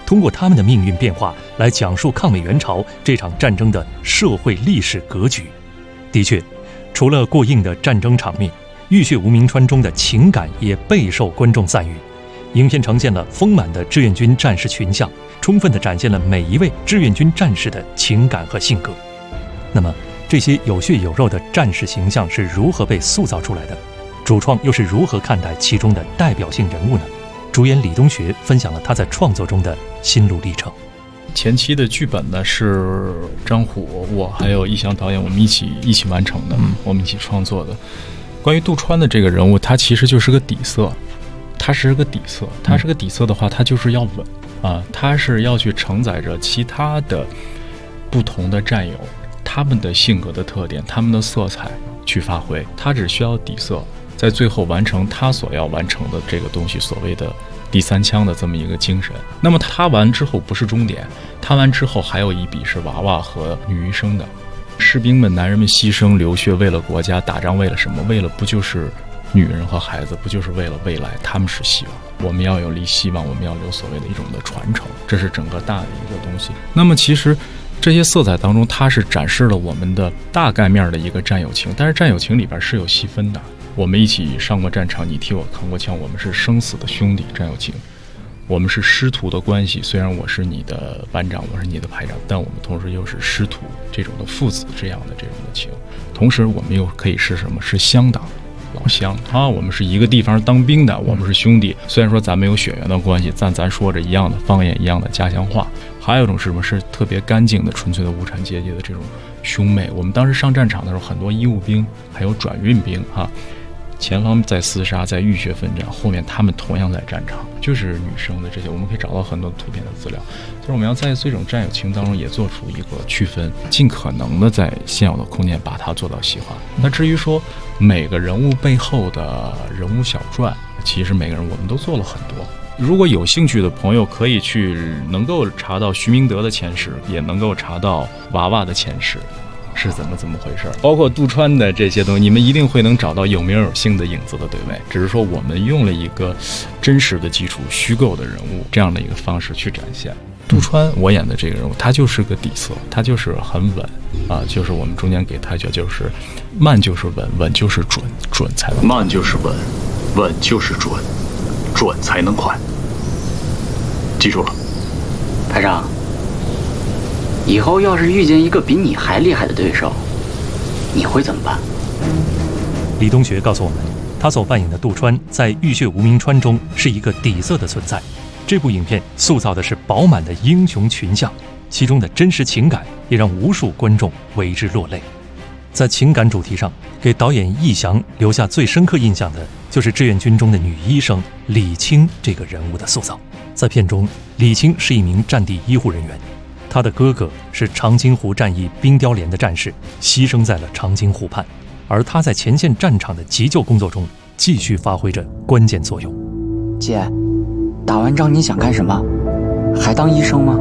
通过他们的命运变化来讲述抗美援朝这场战争的社会历史格局。的确，除了过硬的战争场面，《浴血无名川》中的情感也备受观众赞誉。影片呈现了丰满的志愿军战士群像，充分地展现了每一位志愿军战士的情感和性格。那么，这些有血有肉的战士形象是如何被塑造出来的？主创又是如何看待其中的代表性人物呢？主演李东学分享了他在创作中的心路历程。 前期的剧本呢是张虎、我还有易翔导演，我们一起完成的，我们一起创作的。关于杜川的这个人物，他其实就是个底色，他是个底色的话，他就是要稳啊，他是要去承载着其他的不同的战友，他们的性格的特点，他们的色彩去发挥，他只需要底色，在最后完成他所要完成的这个东西，所谓的第三枪的这么一个精神。那么他完之后不是终点，他完之后还有一笔是娃娃和女医生的。士兵们、男人们牺牲流血，为了国家打仗，为了什么？为了不就是女人和孩子，不就是为了未来？他们是希望，我们要有离希望，我们要有所谓的一种的传承，这是整个大的一个东西。那么其实这些色彩当中，它是展示了我们的大概面的一个战友情，但是战友情里边是有细分的。我们一起上过战场，你替我扛过枪，我们是生死的兄弟，战友情。我们是师徒的关系，虽然我是你的班长，我是你的排长，但我们同时又是师徒这种的父子这样的这种的情。同时我们又可以是什么？是乡党。老乡啊，我们是一个地方当兵的，我们是兄弟。虽然说咱没有血缘的关系，但咱说着一样的方言，一样的家乡话。还有一种是什么？是特别干净的、纯粹的无产阶级的这种兄妹。我们当时上战场的时候，很多医务兵还有转运兵哈，前方在厮杀，在浴血奋战，后面他们同样在战场，就是女生的这些，我们可以找到很多图片的资料。就是我们要在这种战友情当中也做出一个区分，尽可能的在现有的空间把它做到细化。那至于说每个人物背后的人物小传，其实每个人我们都做了很多。如果有兴趣的朋友可以去能够查到徐明德的前世，也能够查到娃娃的前世是怎么回事，包括杜川的这些东西，你们一定会能找到有名有姓的影子的，对不对？只是说我们用了一个真实的基础、虚构的人物这样的一个方式去展现。杜川我演的这个人物，他就是个底色，他就是很稳啊，就是我们中间给他就是慢就是稳，稳就是准，准才能慢就是稳，稳就是准，准才能快。记住了， 排长。以后要是遇见一个比你还厉害的对手，你会怎么办？ 李东学告诉我们，他所扮演的杜川在《浴血无名川》中是一个底色的存在。这部影片塑造的是饱满的英雄群像，其中的真实情感也让无数观众为之落泪。在情感主题上，给导演易翔留下最深刻印象的就是志愿军中的女医生李青这个人物的塑造。在片中，李青是一名战地医护人员，他的哥哥是长津湖战役冰雕连的战士，牺牲在了长津湖畔，而他在前线战场的急救工作中继续发挥着关键作用。 姐，打完仗你想干什么？还当医生吗？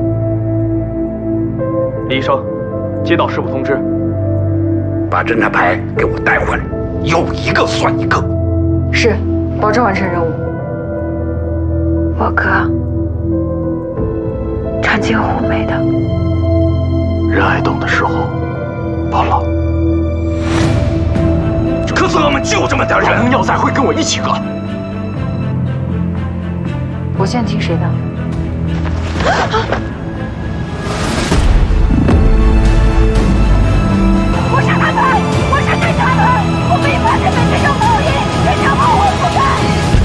李医生，接到师傅通知，把侦察排给我带回来，有一个算一个。 是，保证完成任务。我哥长津湖没的， 人爱动的时候跑了。 科斯俄们就这么点人，要载会跟我一起干。 我现在听谁的？ 我是他们，我是侦察们，我没法跟这种暴力，侦察炮我不干。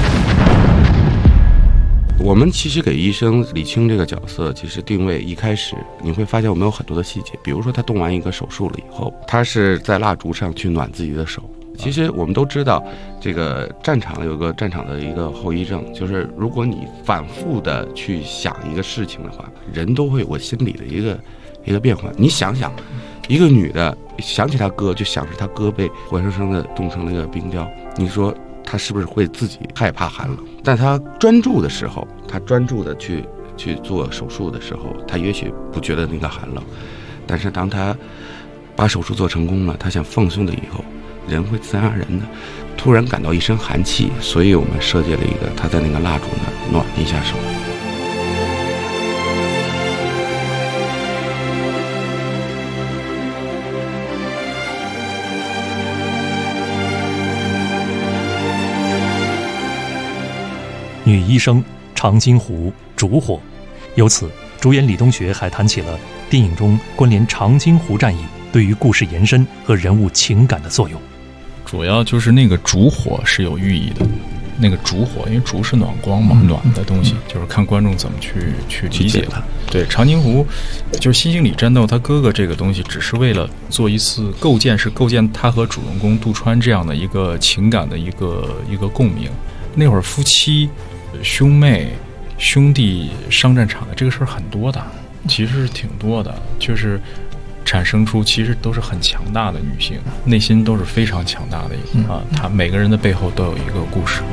我们其实给医生李青这个角色，其实定位一开始你会发现我们有很多的细节，比如说他动完一个手术了以后，他是在蜡烛上去暖自己的手。其实我们都知道，这个战场有个战场的一个后遗症，就是如果你反复的去想一个事情的话，人都会有我心里的一个变化。你想想，一个女的想起她哥，就想着她哥被活生生的冻成那个冰雕，你说她是不是会自己害怕寒冷？但她专注的时候，她专注的去做手术的时候，她也许不觉得那个寒冷，但是当她把手术做成功了，她想放松了以后，人会自然而然的突然感到一身寒气，所以我们设计了一个他在那个蜡烛那儿暖一下手。 女医生、长津湖、烛火。由此，主演李东学还谈起了电影中关联长津湖战役对于故事延伸和人物情感的作用。 主要就是那个烛火是有寓意的，那个烛火，因为烛是暖光嘛，暖的东西，就是看观众怎么去理解它。对，长津湖就是新兴里战斗，他哥哥这个东西只是为了做一次构建他和主人公杜川这样的一个情感的一个共鸣。那会儿夫妻、兄妹、兄弟上战场的这个事儿很多的，其实是挺多的，就是产生出其实都是很强大的女性，内心都是非常强大的她每个人的背后都有一个故事。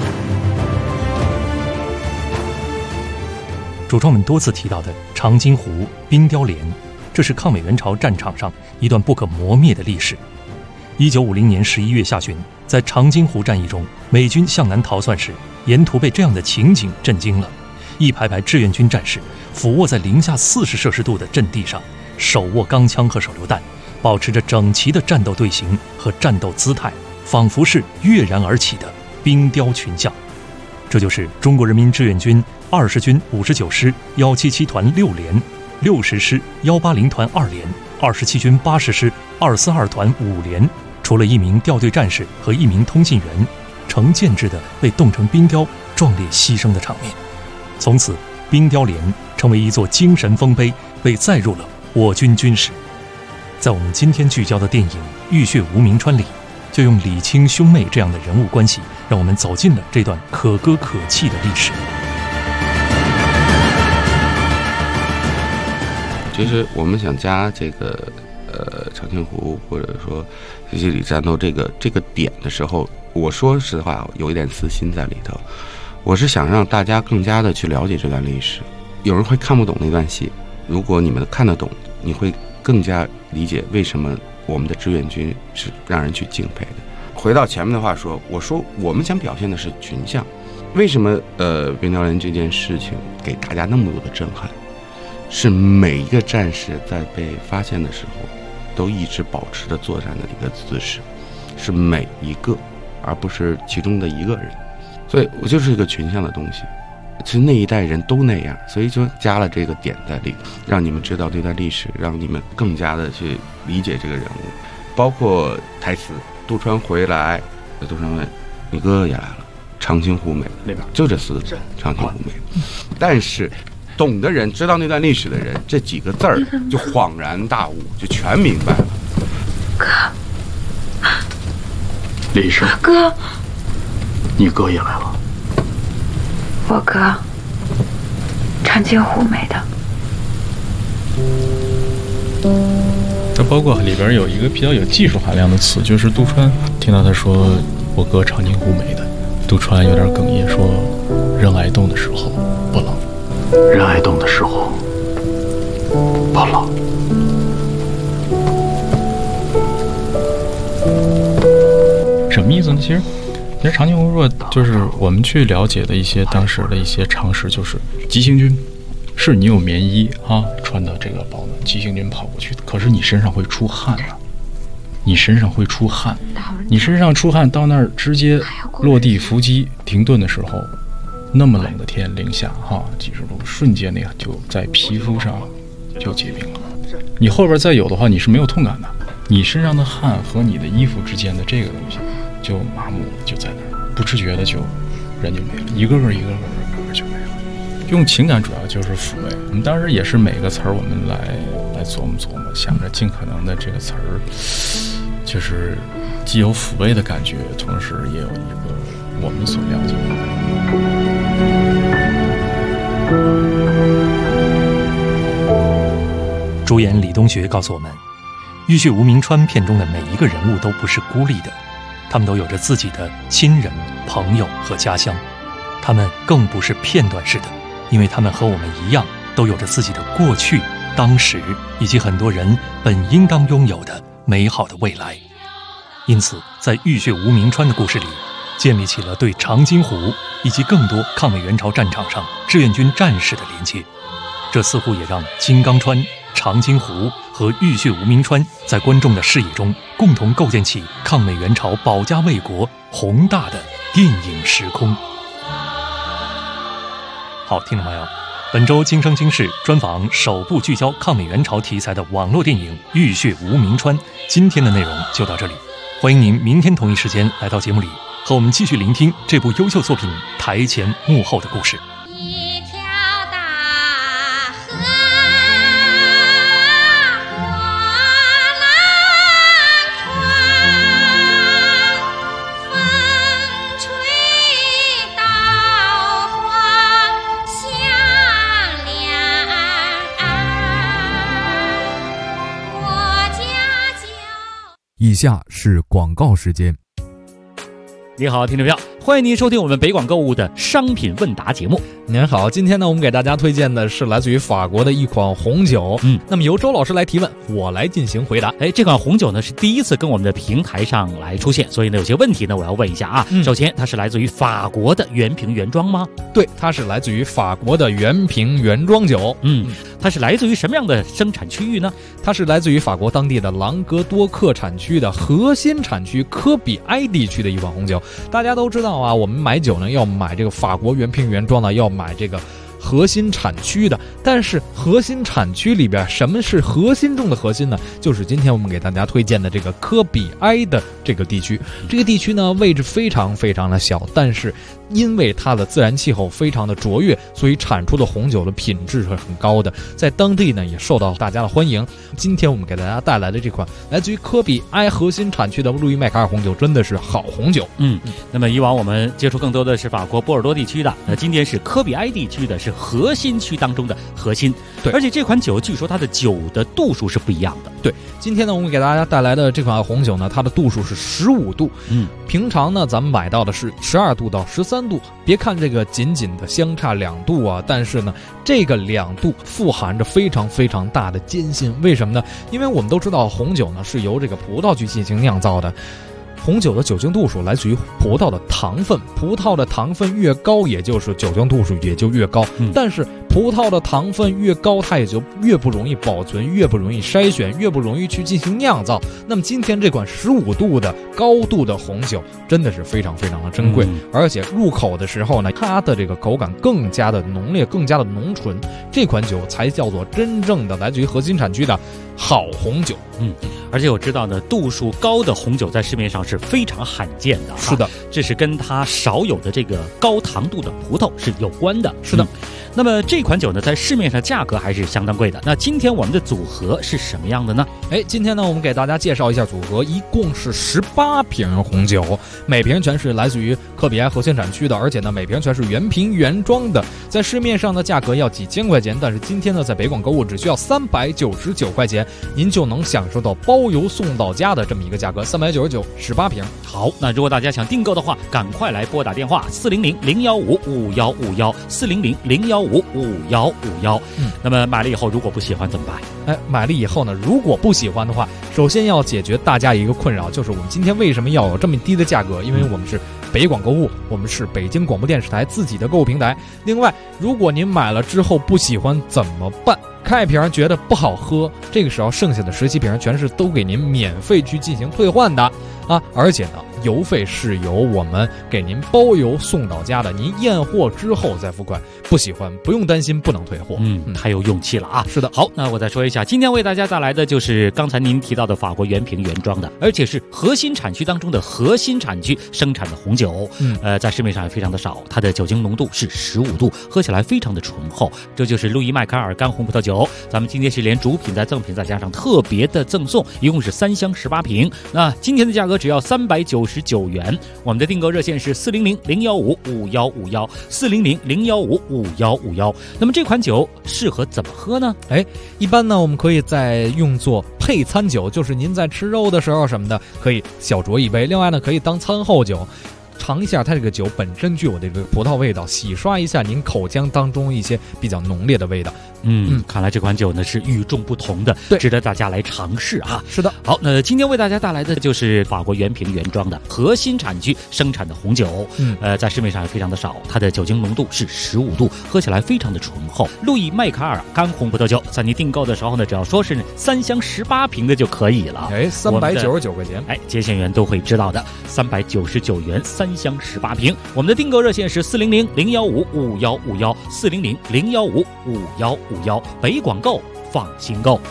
主创们多次提到的长津湖、冰雕连，这是抗美援朝战场上一段不可磨灭的历史。1950年11月下旬，在长津湖战役中，美军向南逃窜时，沿途被这样的情景震惊了。一排排志愿军战士俯卧在零下40摄氏度的阵地上，手握钢枪和手榴弹，保持着整齐的战斗队形和战斗姿态，仿佛是跃然而起的冰雕群像。这就是中国人民志愿军20军59师177团6连、60师180团2连、27军80师242团5连，除了一名调队战士和一名通信员，成建制的被冻成冰雕，壮烈牺牲的场面。从此，冰雕连成为一座精神丰碑，被载入了我军军史。在我们今天聚焦的电影《浴血无名川》里，就用李清兄妹这样的人物关系，让我们走进了这段可歌可泣的历史。 其实我们想加这个长津湖或者说西西里战斗这个点的时候，我说实话有一点私心在里头，我是想让大家更加的去了解这段历史。有人会看不懂那段戏，如果你们看得懂，你会更加理解为什么我们的志愿军是让人去敬佩的。回到前面的话说，我说我们想表现的是群像，为什么冰雕连这件事情给大家那么多的震撼？是每一个战士在被发现的时候，都一直保持着作战的一个姿势，是每一个，而不是其中的一个人。所以我就是一个群像的东西。其实那一代人都那样，所以就加了这个点在里，让你们知道这段历史，让你们更加的去理解这个人物。包括台词，杜川回来，杜川问你哥哥也来了，长津湖没了，那边就这4个字，长津湖没了。但是懂的人，知道那段历史的人，这几个字儿就恍然大悟，就全明白了。 哥， 李医生， 哥， 你哥也来了。 我哥长津湖没的。 这包括里边有一个比较有技术含量的词，就是杜川听到他说我哥长津湖没的，杜川有点哽咽说人挨冻的时候不冷， 人挨冻的时候不冷。 什么意思呢？其实长津湖若就是我们去了解的一些当时的一些常识，就是急行军是你有棉衣啊，穿的这个保暖，急行军跑过去，可是你身上会出汗啊，你身上会出汗，你身上出汗到那儿直接落地伏击停顿的时候，那么冷的天，零下几十度，瞬间那就在皮肤上就结冰了。你后边再有的话，你是没有痛感的，你身上的汗和你的衣服之间的这个东西就麻木，就在那儿，不自觉的就人就没了，一个个就没了。用情感主要就是抚慰。我们当时也是每个词儿我们来琢磨琢磨，想着尽可能的这个词儿，就是既有抚慰的感觉，同时也有一个我们所了解的。主演李东学告诉我们，《浴血无名川》片中的每一个人物都不是孤立的，他们都有着自己的亲人、朋友和家乡，他们更不是片段式的，因为他们和我们一样，都有着自己的过去、当时以及很多人本应当拥有的美好的未来。因此，在《浴血无名川》的故事里，建立起了对长津湖以及更多抗美援朝战场上志愿军战士的连接。这似乎也让金刚川、长津湖和浴血无名川在观众的视野中共同构建起抗美援朝保家卫国宏大的电影时空。 好，听众朋友，本周今生今世专访首部聚焦抗美援朝题材的网络电影《浴血无名川》，今天的内容就到这里，欢迎您明天同一时间来到节目里，和我们继续聆听这部优秀作品台前幕后的故事。 以下是广告时间。 你好，听众朋友，欢迎您收听我们北广购物的商品问答节目。 您好，今天呢，我们给大家推荐的是来自于法国的一款红酒。那么由周老师来提问，我来进行回答。 这款红酒呢是第一次跟我们的平台上来出现，所以呢有些问题呢我要问一下啊。首先，它是来自于法国的原瓶原装吗？ 对，它是来自于法国的原瓶原装酒。 它是来自于什么样的生产区域呢？ 它是来自于法国当地的朗格多克产区的核心产区科比埃地区的一款红酒。大家都知道啊，我们买酒呢要买这个法国原瓶原装的，要买这个核心产区的。但是核心产区里边什么是核心中的核心呢？就是今天我们给大家推荐的这个科比埃的这个地区。这个地区呢位置非常非常的小，但是因为它的自然气候非常的卓越，所以产出的红酒的品质是很高的，在当地呢也受到大家的欢迎。今天我们给大家带来的这款来自于科比埃核心产区的路易麦卡尔红酒真的是好红酒。 那么以往我们接触更多的是法国波尔多地区的，今天是科比埃地区的，是核心区当中的核心。 对， 而且这款酒据说它的酒的度数是不一样的。 对，今天呢我们给大家带来的这款红酒呢，它的度数是15度。平常呢咱们买到的是12度到13度。别看这个仅仅的相差2度啊，但是呢这个2度富含着非常非常大的艰辛。为什么呢？因为我们都知道红酒呢是由这个葡萄去进行酿造的，红酒的酒精度数来自于葡萄的糖分，葡萄的糖分越高，也就是酒精度数也就越高。但是葡萄的糖分越高，它也就越不容易保存，越不容易筛选，越不容易去进行酿造。那么今天这款15度的高度的红酒真的是非常非常的珍贵，而且入口的时候呢，它的这个口感更加的浓烈，更加的浓醇。这款酒才叫做真正的来自于核心产区的好红酒。 而且我知道呢，度数高的红酒在市面上是非常罕见的。 是的， 这是跟它少有的这个高糖度的葡萄是有关的。 是的。 那么这款酒呢，在市面上价格还是相当贵的。那今天我们的组合是什么样的呢？ 今天呢，我们给大家介绍一下组合，一共是18瓶红酒，每瓶全是来自于科比埃核心产区的，而且呢，每瓶全是原瓶原装的。在市面上的价格要几千块钱，但是今天呢，在北广购物只需要399块钱，您就能享受到包邮送到家的这么一个价格，399 18瓶。 好，那如果大家想订购的话，赶快来拨打电话400-015-5151，400-015-5151。那么买了以后如果不喜欢怎么办？ 买了以后呢，如果不喜欢的话，首先要解决大家一个困扰，就是我们今天为什么要有这么低的价格？因为我们是北广购物，我们是北京广播电视台自己的购物平台。另外，如果您买了之后不喜欢怎么办？开瓶觉得不好喝，这个时候剩下的17瓶全是都给您免费去进行退换的啊！而且呢，邮费是由我们给您包邮送到家的，您验货之后再付款，不喜欢不用担心不能退货。 太有勇气了啊！ 是的。 好，那我再说一下，今天为大家带来的就是刚才您提到的法国原瓶原装的，而且是核心产区当中的核心产区生产的红酒。在市面上也非常的少，它的酒精浓度是15度，喝起来非常的醇厚。这就是路易麦卡尔干红葡萄酒，咱们今天是连主品再赠品再加上特别的赠送，一共是3箱18瓶。那今天的价格只要399元，我们的订购热线是400-015-5151，400-015-5151。那么这款酒适合怎么喝呢？ 一般呢我们可以再用作配餐酒，就是您在吃肉的时候什么的可以小酌一杯，另外呢可以当餐后酒，尝一下它这个酒本身具有这个葡萄味道，洗刷一下您口腔当中一些比较浓烈的味道。 看来这款酒呢是与众不同的，值得大家来尝试啊。 是的。 好，那今天为大家带来的就是法国原瓶原装的核心产区生产的红酒。在市面上也非常的少，它的酒精浓度是15度，喝起来非常的醇厚。路易麦卡尔干红葡萄酒，在你订购的时候呢，只要说是3箱18瓶的就可以了。 399块钱。 接线员都会知道的，399元3 3箱18瓶。我们的订购热线是400-015-5151，400-015-5151，北广购放心购。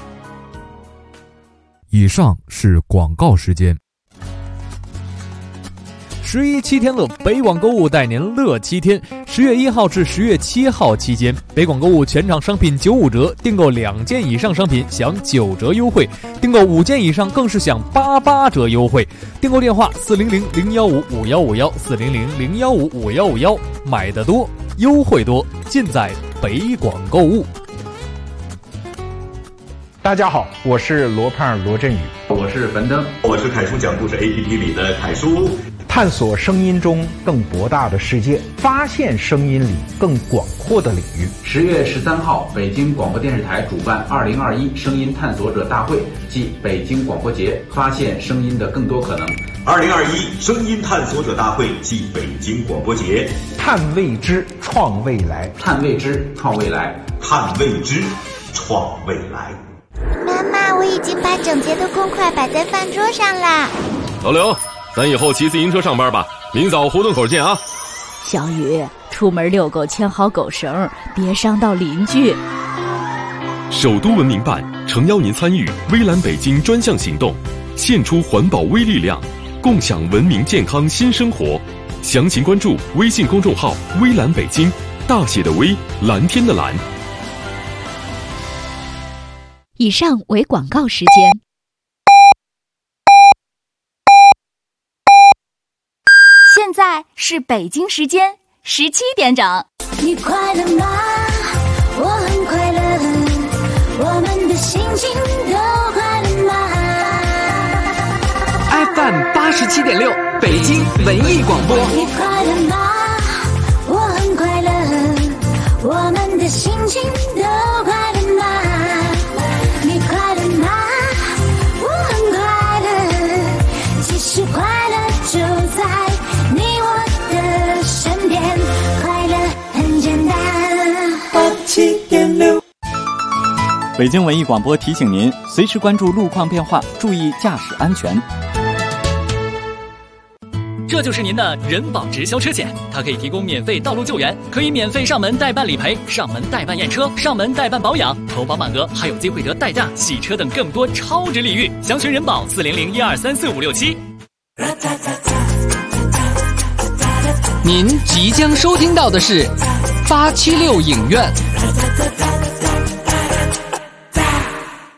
以上是广告时间。11 7天乐，北广购物带您乐7天。10月1号至10月7号期间，北广购物全场商品95折，订购2件以上商品享9折优惠，订购5件以上更是享88折优惠。订购电话400-015-5151，400-015-5151，买得多，优惠多，尽在北广购物。 大家好，我是罗胖罗振宇， 我是樊登，我是凯叔讲故事 APP 里的凯叔。 探索声音中更博大的世界，发现声音里更广阔的领域。 10月13号，北京广播电视台主办2021声音探索者大会暨北京广播节，发现声音的更多可能。 2021声音探索者大会暨北京广播节， 探未知，创未来， 探未知，创未来， 探未知，创未来。 妈妈，我已经把整洁的公筷摆在饭桌上啦。 老刘，咱以后骑自行车上班吧，明早胡同口见啊。 小雨，出门遛狗牵好狗绳，别伤到邻居。 首都文明办诚邀您参与微蓝北京专项行动，献出环保微力量，共享文明健康新生活。详情关注微信公众号微蓝北京，大写的微，蓝天的蓝。 以上为广告时间。 现在是北京时间17点整。你快乐吗？我很快乐，我们的心情都快乐吗 ？FM 87.6，北京文艺广播。 你快乐吗？我很快乐，我们的心情都快乐吗？你快乐吗？我很快乐，其实快乐就在你我的身边，快乐很简单。87.6。 北京文艺广播提醒您，随时关注路况变化，注意驾驶安全。 这就是您的人保直销车险，它可以提供免费道路救援，可以免费上门代办理赔、上门代办验车、上门代办保养，投保满额还有机会得代驾、洗车等更多超值礼遇。详询人保400-1234567。 您即将收听到的是876影院。